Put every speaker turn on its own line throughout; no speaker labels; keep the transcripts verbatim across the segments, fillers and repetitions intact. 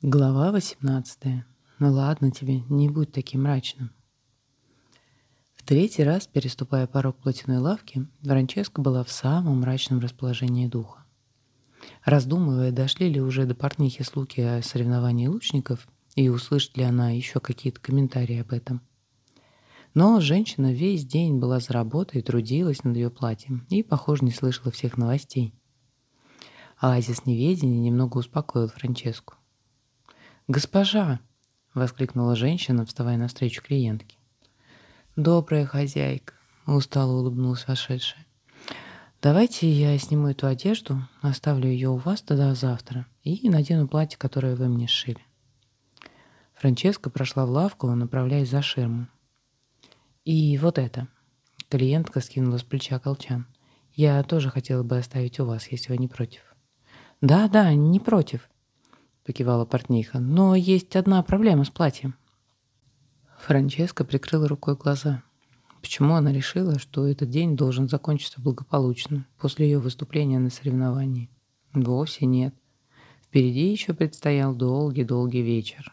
Глава восемнадцатая. Ну ладно тебе, не будь таким мрачным. В третий раз, переступая порог платяной лавки, Франческа была в самом мрачном расположении духа. Раздумывая, дошли ли уже до портнихи слухи о соревновании лучников и услышит ли она еще какие-то комментарии об этом. Но женщина весь день была за работой, трудилась над ее платьем и, похоже, не слышала всех новостей. Оазис неведения немного успокоил Франческу. «Госпожа!» — воскликнула женщина, вставая навстречу клиентке. «Добрая хозяйка!» — устало улыбнулась вошедшая. «Давайте я сниму эту одежду, оставлю ее у вас до завтра и надену платье, которое вы мне сшили». Франческа прошла в лавку, направляясь за ширму. «И вот это!» — клиентка скинула с плеча колчан. «Я тоже хотела бы оставить у вас, если вы не против». «Да-да, не против», — покивала портниха, — «но есть одна проблема с платьем». Франческа прикрыла рукой глаза. Почему она решила, что этот день должен закончиться благополучно после ее выступления на соревновании? Вовсе нет. Впереди еще предстоял долгий-долгий вечер.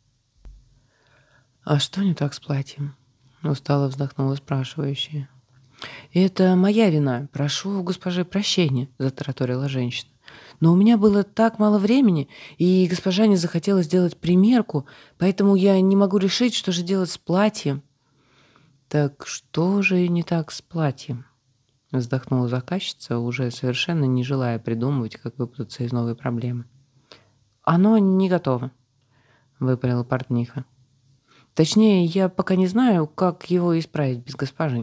«А что не так с платьем?» — устало вздохнула спрашивающая. «Это моя вина. Прошу у госпожи прощения», — затараторила женщина. «Но у меня было так мало времени, и госпожа не захотела сделать примерку, поэтому я не могу решить, что же делать с платьем». «Так что же не так с платьем?» — вздохнула заказчица, уже совершенно не желая придумывать, как выпутаться из новой проблемы. «Оно не готово», — выпалила портниха. «Точнее, я пока не знаю, как его исправить без госпожи».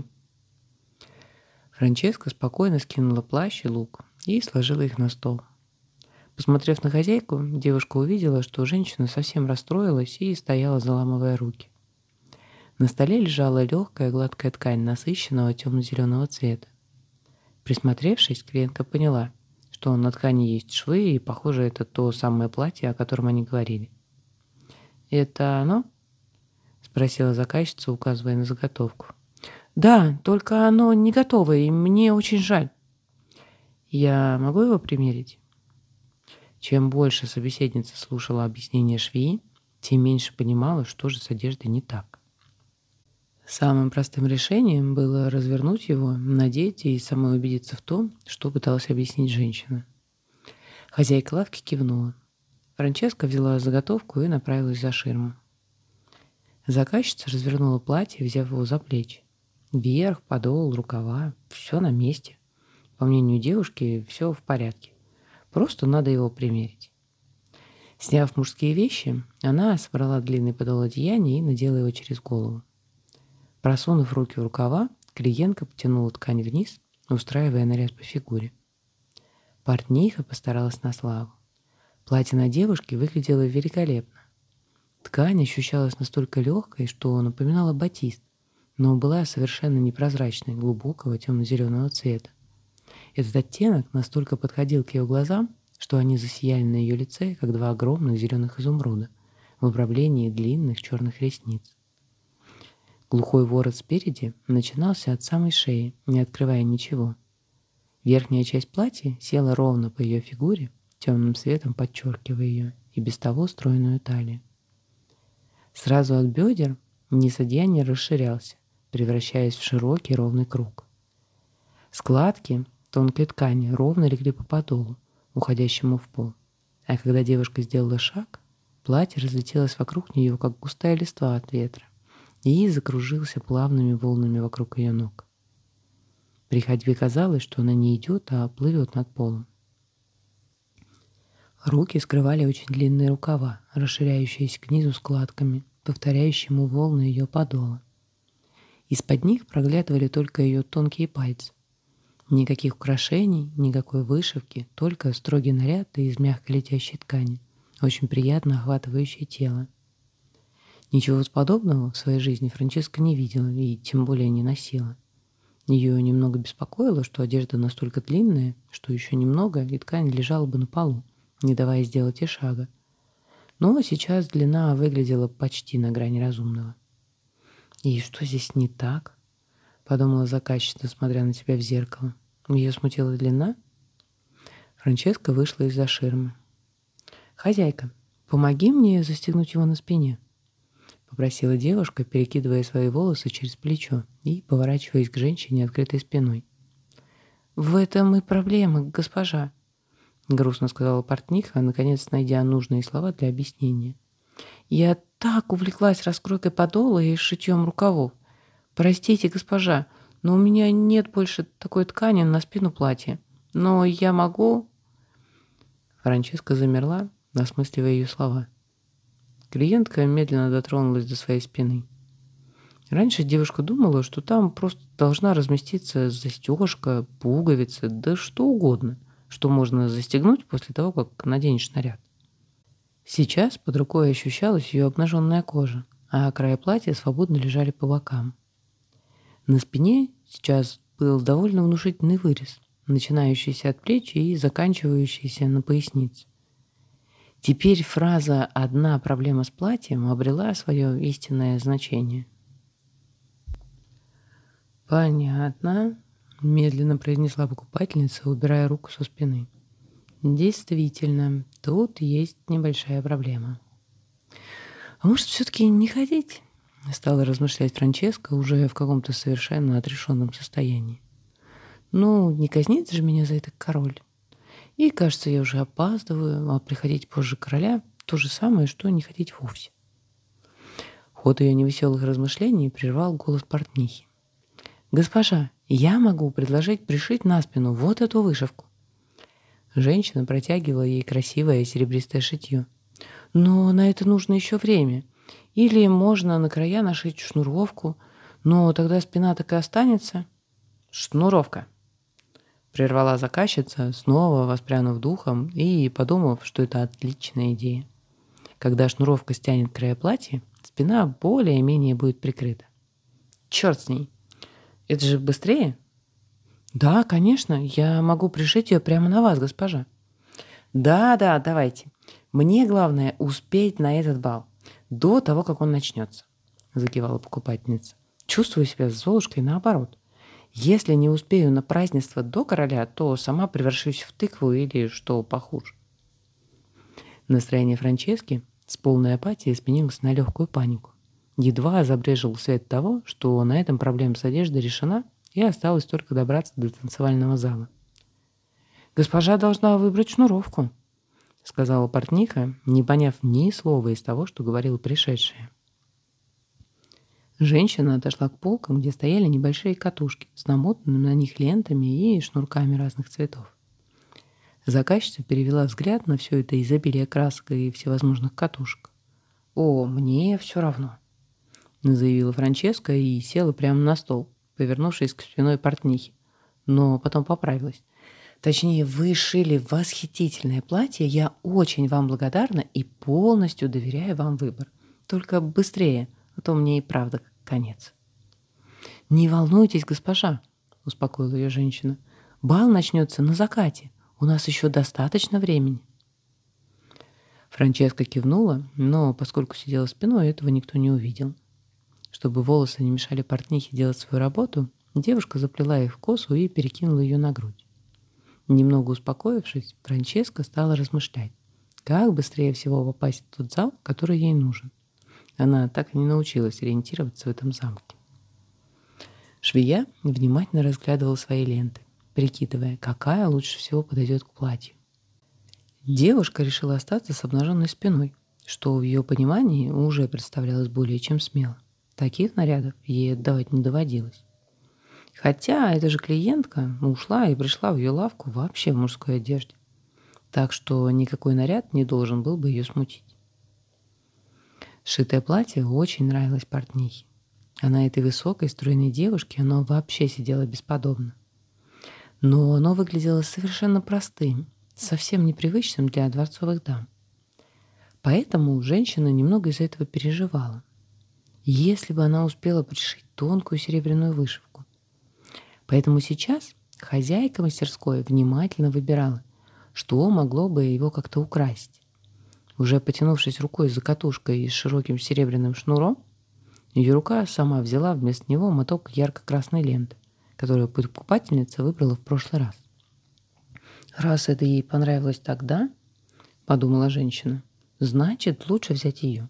Франческа спокойно скинула плащ и лук и сложила их на стол. Посмотрев на хозяйку, девушка увидела, что женщина совсем расстроилась и стояла, заламывая руки. На столе лежала легкая гладкая ткань насыщенного темно-зеленого цвета. Присмотревшись, клиентка поняла, что на ткани есть швы, и, похоже, это то самое платье, о котором они говорили. «Это оно?» — спросила заказчица, указывая на заготовку. «Да, только оно не готово, и мне очень жаль». «Я могу его примерить?» Чем больше собеседница слушала объяснения швеи, тем меньше понимала, что же с одеждой не так. Самым простым решением было развернуть его, надеть и самой убедиться в том, что пыталась объяснить женщина. Хозяйка лавки кивнула. Франческа взяла заготовку и направилась за ширму. Заказчица развернула платье, взяв его за плечи. Верх, подол, рукава — все на месте. По мнению девушки, все в порядке. Просто надо его примерить. Сняв мужские вещи, она собрала длинный подол одеяния и надела его через голову. Просунув руки в рукава, клиентка потянула ткань вниз, устраивая наряд по фигуре. Портниха постаралась на славу. Платье на девушке выглядело великолепно. Ткань ощущалась настолько легкой, что напоминала батист, но была совершенно непрозрачной, глубокого темно-зеленого цвета. Этот оттенок настолько подходил к ее глазам, что они засияли на ее лице, как два огромных зеленых изумруда в обрамлении длинных черных ресниц. Глухой ворот спереди начинался от самой шеи, не открывая ничего. Верхняя часть платья села ровно по ее фигуре, темным светом подчеркивая ее и без того стройную талию. Сразу от бедер низ одеяния расширялся, превращаясь в широкий ровный круг. Складки тонкой ткани ровно легли по подолу, уходящему в пол, а когда девушка сделала шаг, платье разлетелось вокруг нее, как густая листва от ветра, и закружился плавными волнами вокруг ее ног. При ходьбе казалось, что она не идет, а плывет над полом. Руки скрывали очень длинные рукава, расширяющиеся к низу складками, повторяющими волны ее подола. Из-под них проглядывали только ее тонкие пальцы. Никаких украшений, никакой вышивки, только строгий наряд из мягкой летящей ткани, очень приятно охватывающий тело. Ничего подобного в своей жизни Франческа не видела и тем более не носила. Ее немного беспокоило, что одежда настолько длинная, что еще немного, и ткань лежала бы на полу, не давая сделать и шага. Но сейчас длина выглядела почти на грани разумного. «И что здесь не так?» — подумала заказчица, смотря на себя в зеркало. Ее смутила длина. Франческа вышла из-за ширмы. «Хозяйка, «Помоги мне застегнуть его на спине», — попросила девушка, перекидывая свои волосы через плечо и поворачиваясь к женщине открытой спиной. «В этом и проблема, госпожа», — грустно сказала портниха, наконец найдя нужные слова для объяснения. «Я так увлеклась раскройкой подола и шитьем рукавов. Простите, госпожа, но у меня нет больше такой ткани на спину платья. Но я могу...» Франческа замерла, осмысливая ее слова. Клиентка медленно дотронулась до своей спины. Раньше девушка думала, что там просто должна разместиться застежка, пуговица, да что угодно, что можно застегнуть после того, как наденешь наряд. Сейчас под рукой ощущалась ее обнаженная кожа, а края платья свободно лежали по бокам. На спине сейчас был довольно внушительный вырез, начинающийся от плеч и заканчивающийся на пояснице. Теперь фраза «одна проблема с платьем» обрела свое истинное значение. «Понятно», — медленно произнесла покупательница, убирая руку со спины. «Действительно, тут есть небольшая проблема». «А может, все-таки не ходить?» — стала размышлять Франческа уже в каком-то совершенно отрешенном состоянии. «Ну, не казнит же меня за это король. И, кажется, я уже опаздываю, а приходить позже короля — то же самое, что не ходить вовсе». Ход ее невеселых размышлений прервал голос портнихи. «Госпожа, я могу предложить пришить на спину вот эту вышивку». Женщина протягивала ей красивое серебристое шитье. «Но на это нужно еще время. Или можно на края нашить шнуровку, но тогда спина так и останется». «Шнуровка», — прервала заказчица, снова воспрянув духом и подумав, что это отличная идея. Когда шнуровка стянет края платья, спина более-менее будет прикрыта. «Черт с ней! Это же быстрее?» «Да, конечно, я могу пришить ее прямо на вас, госпожа». «Да-да, давайте. Мне главное успеть на этот бал, до того, как он начнется», — закивала покупательница. «Чувствую себя с Золушкой наоборот. Если не успею на празднество до короля, то сама превращусь в тыкву или что похуже». Настроение Франчески с полной апатией сменилось на легкую панику. Едва забрежил свет того, что на этом проблема с одеждой решена, и осталось только добраться до танцевального зала. «Госпожа должна выбрать шнуровку», — сказала портниха, не поняв ни слова из того, что говорила пришедшая. Женщина отошла к полкам, где стояли небольшие катушки с намотанными на них лентами и шнурками разных цветов. Заказчица перевела взгляд на все это изобилие красок и всевозможных катушек. «О, мне все равно», — заявила Франческа и села прямо на стол, повернувшись к спиной портнихи, но потом поправилась. «Точнее, вы шили восхитительное платье, я очень вам благодарна и полностью доверяю вам выбор. Только быстрее, а то мне и правда конец». «Не волнуйтесь, госпожа», — успокоила ее женщина. «Бал начнется на закате, у нас еще достаточно времени». Франческа кивнула, но поскольку сидела спиной, этого никто не увидел. Чтобы волосы не мешали портнихе делать свою работу, девушка заплела их в косу и перекинула ее на грудь. Немного успокоившись, Франческа стала размышлять, как быстрее всего попасть в тот зал, который ей нужен. Она так и не научилась ориентироваться в этом замке. Швея внимательно разглядывала свои ленты, прикидывая, какая лучше всего подойдет к платью. Девушка решила остаться с обнаженной спиной, что в ее понимании уже представлялось более чем смело. Таких нарядов ей отдавать не доводилось. Хотя эта же клиентка ушла и пришла в ее лавку вообще в мужской одежде. Так что никакой наряд не должен был бы ее смутить. Сшитое платье очень нравилось портнихе. А на этой высокой, стройной девушке оно вообще сидело бесподобно. Но оно выглядело совершенно простым, совсем непривычным для дворцовых дам. Поэтому женщина немного из-за этого переживала. Если бы она успела пришить тонкую серебряную вышивку. Поэтому сейчас хозяйка мастерской внимательно выбирала, что могло бы его как-то украсить. Уже потянувшись рукой за катушкой и с широким серебряным шнуром, ее рука сама взяла вместо него моток ярко-красной ленты, которую покупательница выбрала в прошлый раз. «Раз это ей понравилось тогда, — подумала женщина, Значит, лучше взять ее.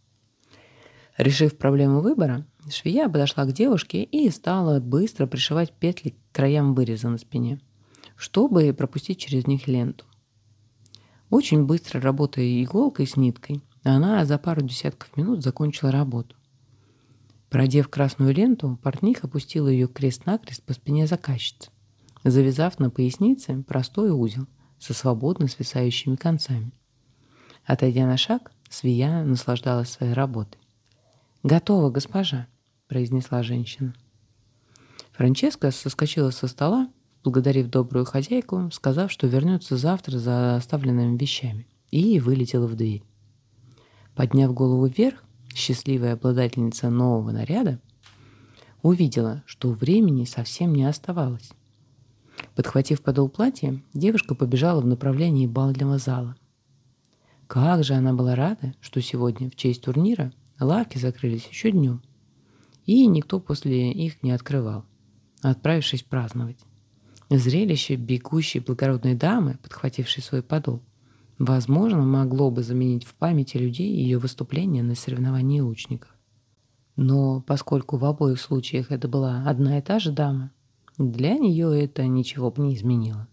Решив проблему выбора, швея подошла к девушке и стала быстро пришивать петли к краям выреза на спине, чтобы пропустить через них ленту. Очень быстро работая иголкой с ниткой, она за пару десятков минут закончила работу. Продев красную ленту, портних опустила ее крест-накрест по спине заказчицы, завязав на пояснице простой узел со свободно свисающими концами. Отойдя на шаг, швея наслаждалась своей работой. «Готово, госпожа», — произнесла женщина. Франческа соскочила со стола, благодарив добрую хозяйку, сказав, что вернется завтра за оставленными вещами, и вылетела в дверь. Подняв голову вверх, счастливая обладательница нового наряда увидела, что времени совсем не оставалось. Подхватив подол платья, девушка побежала в направлении бального зала. Как же она была рада, что сегодня, в честь турнира, лавки закрылись еще днем, и никто после их не открывал, отправившись праздновать. Зрелище бегущей благородной дамы, подхватившей свой подол, возможно, могло бы заменить в памяти людей ее выступление на соревновании лучников. Но поскольку в обоих случаях это была одна и та же дама, для нее это ничего бы не изменило.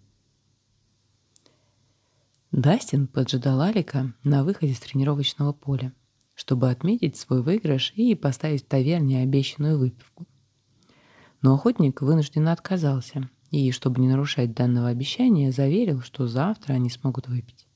Дастин поджидал Алика на выходе с тренировочного поля, чтобы отметить свой выигрыш и поставить в таверне обещанную выпивку. Но охотник вынужденно отказался и, чтобы не нарушать данного обещания, заверил, что завтра они смогут выпить.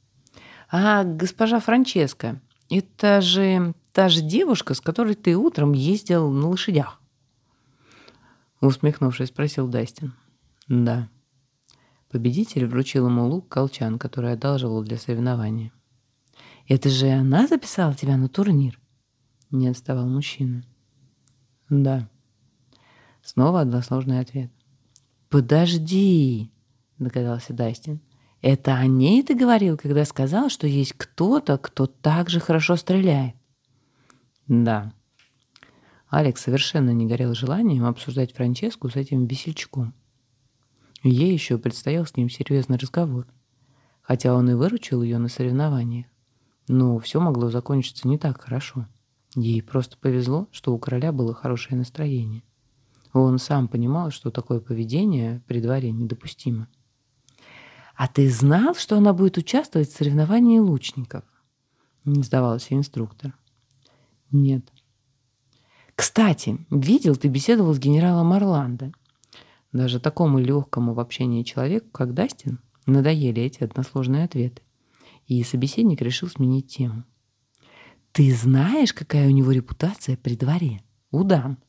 «А госпожа Франческа, это же та же девушка, с которой ты утром ездил на лошадях?» Усмехнувшись, спросил Дастин. «Да». Победитель вручил ему лук-колчан, который одалживал для соревнования. «Это же она записала тебя на турнир?» Не отставал мужчина. «Да». Снова односложный ответ. «Подожди», — догадался Дастин. «Это о ней ты говорил, когда сказал, что есть кто-то, кто так же хорошо стреляет?» «Да». Алекс совершенно не горел желанием обсуждать Франческу с этим весельчаком. Ей еще предстоял с ним серьезный разговор, хотя он и выручил ее на соревнованиях. Но все могло закончиться не так хорошо. Ей просто повезло, что у короля было хорошее настроение. Он сам понимал, что такое поведение при дворе недопустимо. «А ты знал, что она будет участвовать в соревновании лучников?» Не сдавался инструктор. «Нет». «Кстати, видел, ты беседовал с генералом Орландо. Даже такому легкому в общении человеку, как Дастин, надоели эти односложные ответы. И собеседник решил сменить тему. «Ты знаешь, какая у него репутация при дворе? У дам?»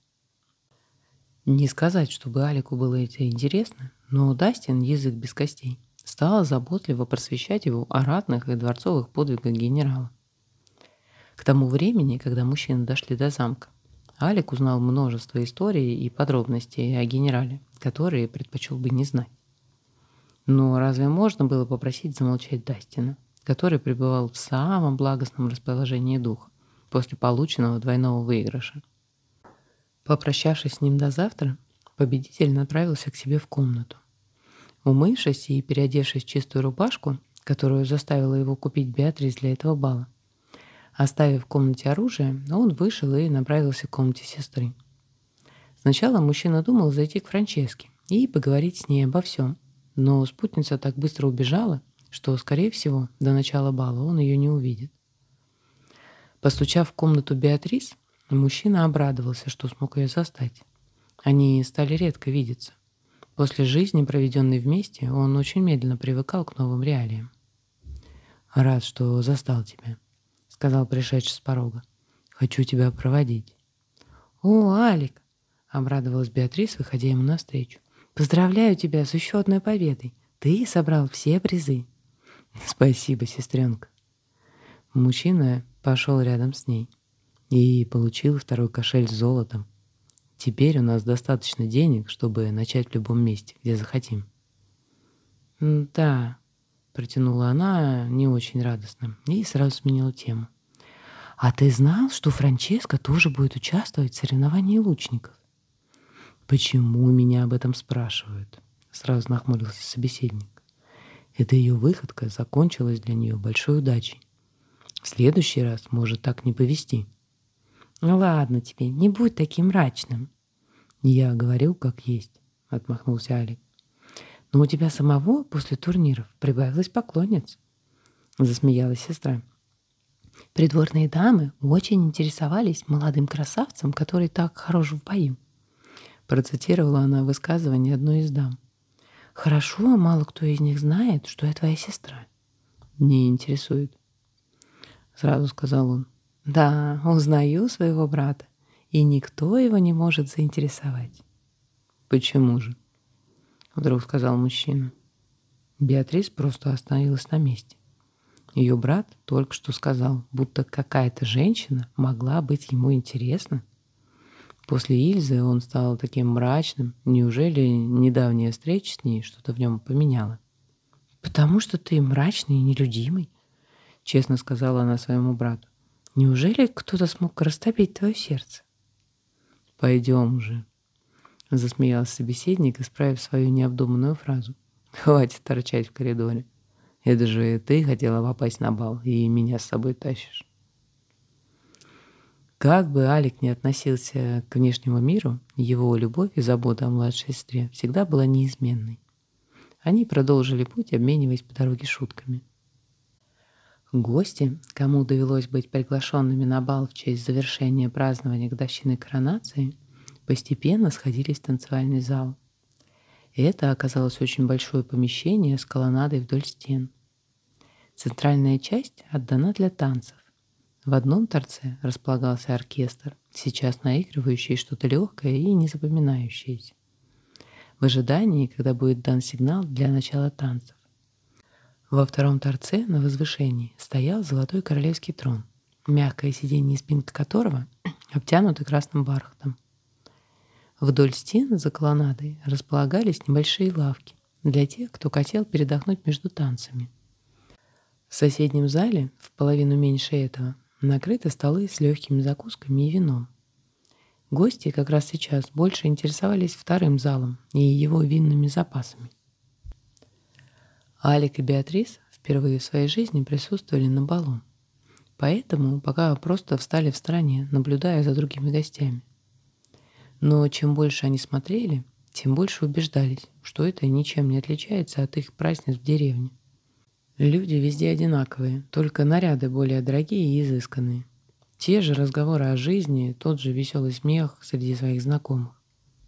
Не сказать, чтобы Алику было это интересно, но Дастин, язык без костей, стал заботливо просвещать его о ратных и дворцовых подвигах генерала. К тому времени, когда мужчины дошли до замка, Алик узнал множество историй и подробностей о генерале, которые предпочел бы не знать. Но разве можно было попросить замолчать Дастина, который пребывал в самом благостном расположении духа после полученного двойного выигрыша? Попрощавшись с ним до завтра, победитель направился к себе в комнату. Умывшись и переодевшись в чистую рубашку, которую заставила его купить Беатрис для этого бала, оставив в комнате оружие, он вышел и направился к комнате сестры. Сначала мужчина думал зайти к Франческе и поговорить с ней обо всем, но спутница так быстро убежала, что, скорее всего, до начала бала он ее не увидит. Постучав в комнату Беатрис, мужчина обрадовался, что смог ее застать. Они стали редко видеться. После жизни, проведенной вместе, он очень медленно привыкал к новым реалиям. «Рад, что застал тебя», — сказал пришедший с порога. «Хочу тебя проводить». «О, Алик!» — обрадовалась Беатрис, выходя ему навстречу. «Поздравляю тебя с еще одной победой. Ты собрал все призы». «Спасибо, сестренка». Мужчина пошел рядом с ней и получил второй кошель с золотом. «Теперь у нас достаточно денег, чтобы начать в любом месте, где захотим». «Да», — протянула она не очень радостно и сразу сменила тему. «А ты знал, что Франческа тоже будет участвовать в соревновании лучников?» «Почему меня об этом спрашивают?» — сразу нахмурился собеседник. Эта ее выходка закончилась для нее большой удачей. следующий раз может так не повести». «Ну ладно тебе, не будь таким мрачным». «Я говорил, как есть», — отмахнулся Алик. «Но у тебя самого после турниров прибавилось поклонниц», — засмеялась сестра. «Придворные дамы очень интересовались молодым красавцем, который так хорош в бою», — процитировала она высказывание одной из дам. «Хорошо, мало кто из них знает, что я твоя сестра». «Не интересует», — сразу сказал он. «Да, узнаю своего брата, и никто его не может заинтересовать». «Почему же?» — вдруг сказал мужчина. Беатрис просто остановилась на месте. Ее брат только что сказал, будто какая-то женщина могла быть ему интересна. После Ильзы он стал таким мрачным. Неужели недавняя встреча с ней что-то в нем поменяла? «Потому что ты мрачный и нелюдимый», — честно сказала она своему брату. «Неужели кто-то смог растопить твое сердце?» «Пойдем уже», — засмеялся собеседник, исправив свою необдуманную фразу. «Хватит торчать в коридоре. Это же ты хотела попасть на бал и меня с собой тащишь». Как бы Алик ни относился к внешнему миру, его любовь и забота о младшей сестре всегда была неизменной. Они продолжили путь, обмениваясь по дороге шутками. Гости, кому довелось быть приглашенными на бал в честь завершения празднования годовщины коронации, постепенно сходились в танцевальный зал. Это оказалось очень большое помещение с колоннадой вдоль стен. Центральная часть отдана для танцев. В одном торце располагался оркестр, сейчас наигрывающий что-то легкое и незапоминающееся, в ожидании, когда будет дан сигнал для начала танцев. Во втором торце на возвышении стоял золотой королевский трон, мягкое сиденье и спинка которого обтянуты красным бархатом. Вдоль стен за колоннадой располагались небольшие лавки для тех, кто хотел передохнуть между танцами. В соседнем зале, в половину меньше этого, накрыты столы с легкими закусками и вином. Гости как раз сейчас больше интересовались вторым залом и его винными запасами. Алик и Беатрис впервые в своей жизни присутствовали на балу, поэтому пока просто встали в стороне, наблюдая за другими гостями. Но чем больше они смотрели, тем больше убеждались, что это ничем не отличается от их праздниц в деревне. Люди везде одинаковые, только наряды более дорогие и изысканные. Те же разговоры о жизни, тот же веселый смех среди своих знакомых.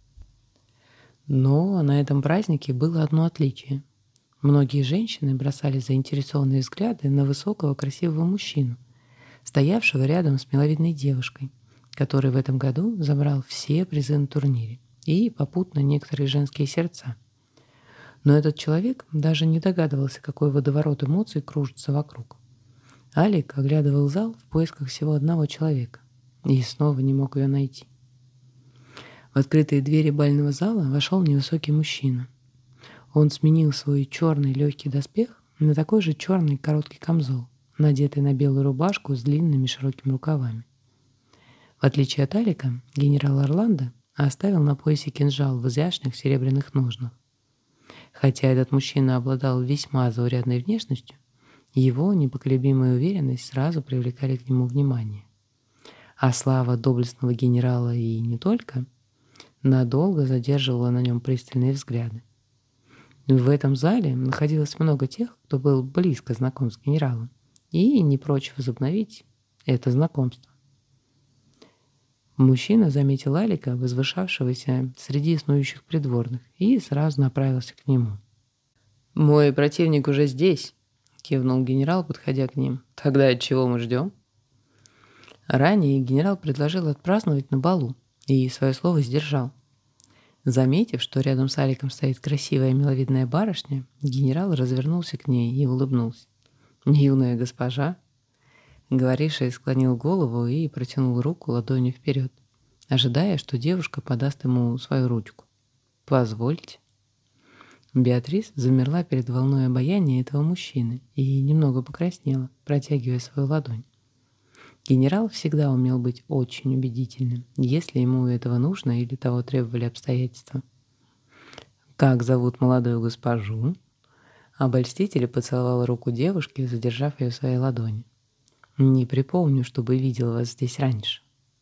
Но на этом празднике было одно отличие. Многие женщины бросали заинтересованные взгляды на высокого красивого мужчину, стоявшего рядом с миловидной девушкой, который в этом году забрал все призы на турнире и попутно некоторые женские сердца. Но этот человек даже не догадывался, какой водоворот эмоций кружится вокруг. Алик оглядывал зал в поисках всего одного человека и снова не мог ее найти. В открытые двери бального зала вошел невысокий мужчина. Он сменил свой черный легкий доспех на такой же черный короткий камзол, надетый на белую рубашку с длинными широкими рукавами. В отличие от Алика, генерал Орландо оставил на поясе кинжал в изящных серебряных ножнах. Хотя этот мужчина обладал весьма заурядной внешностью, его непоколебимая уверенность сразу привлекали к нему внимание. А слава доблестного генерала и не только надолго задерживала на нем пристальные взгляды. В этом зале находилось много тех, кто был близко знаком с генералом и не прочь возобновить это знакомство. Мужчина заметил Алика, возвышавшегося среди снующих придворных, и сразу направился к нему. «Мой противник уже здесь», — кивнул генерал, подходя к ним. «Тогда чего мы ждем?» Ранее генерал предложил отпраздновать на балу и свое слово сдержал. Заметив, что рядом с Аликом стоит красивая миловидная барышня, генерал развернулся к ней и улыбнулся. «Юная госпожа». Говоривший склонил голову и протянул руку ладонью вперед, ожидая, что девушка подаст ему свою ручку. «Позвольте». Беатрис замерла перед волной обаяния этого мужчины и немного покраснела, протягивая свою ладонь. Генерал всегда умел быть очень убедительным, если ему этого нужно или того требовали обстоятельства. «Как зовут молодую госпожу?» Обольститель поцеловал руку девушки, задержав ее в своей ладони. Не припомню, чтобы видел вас здесь раньше».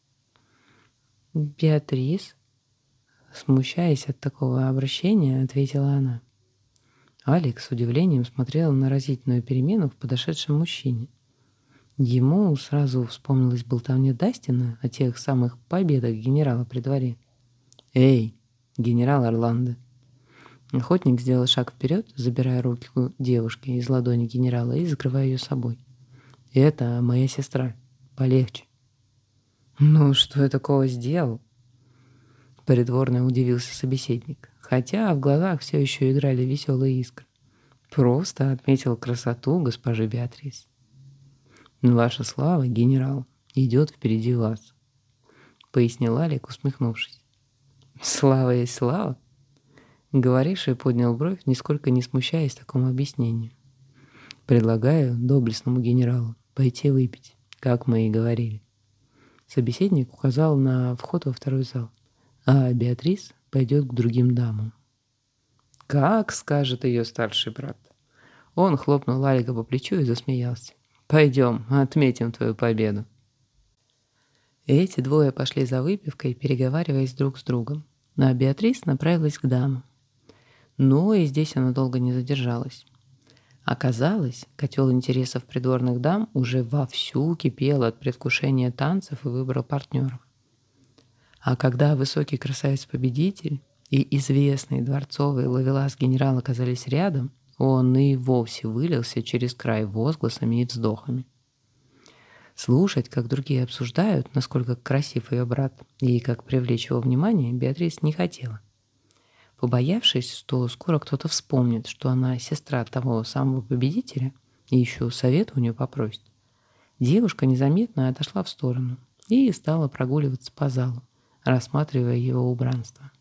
«Беатрис?» Смущаясь от такого обращения, ответила она. Алекс с удивлением смотрел на разительную перемену в подошедшем мужчине. Ему сразу вспомнилась болтовня Дастина о тех самых победах генерала при дворе. «Эй, генерал Орландо!» Охотник сделал шаг вперед, забирая руку девушки из ладони генерала и закрывая ее собой. «Это моя сестра. Полегче». «Ну, что я такого сделал?» Притворно удивился собеседник, хотя в глазах все еще играли веселые искры. «Просто отметил красоту госпожи Беатрис. Ваша слава, генерал, идет впереди вас», — пояснил Алик, усмехнувшись. «Слава есть слава?» Говоривший поднял бровь, нисколько не смущаясь такому объяснению. «Предлагаю доблестному генералу пойти выпить, как мы и говорили». Собеседник указал на вход во второй зал, а Беатрис пойдет к другим дамам. «Как скажет ее старший брат». Он хлопнул Алика по плечу и засмеялся. «Пойдем, отметим твою победу». Эти двое пошли за выпивкой, переговариваясь друг с другом, а Беатрис направилась к дамам. Но и здесь она долго не задержалась. Оказалось, котел интересов придворных дам уже вовсю кипел от предвкушения танцев и выбора партнеров. А когда высокий красавец-победитель и известный дворцовый ловелас генерал оказались рядом, он и вовсе вылился через край возгласами и вздохами. Слушать, как другие обсуждают, насколько красив ее брат и как привлечь его внимание, Беатрис не хотела. Побоявшись, что скоро кто-то вспомнит, что она сестра того самого победителя, и еще совет у нее попросит, девушка незаметно отошла в сторону и стала прогуливаться по залу, рассматривая его убранство.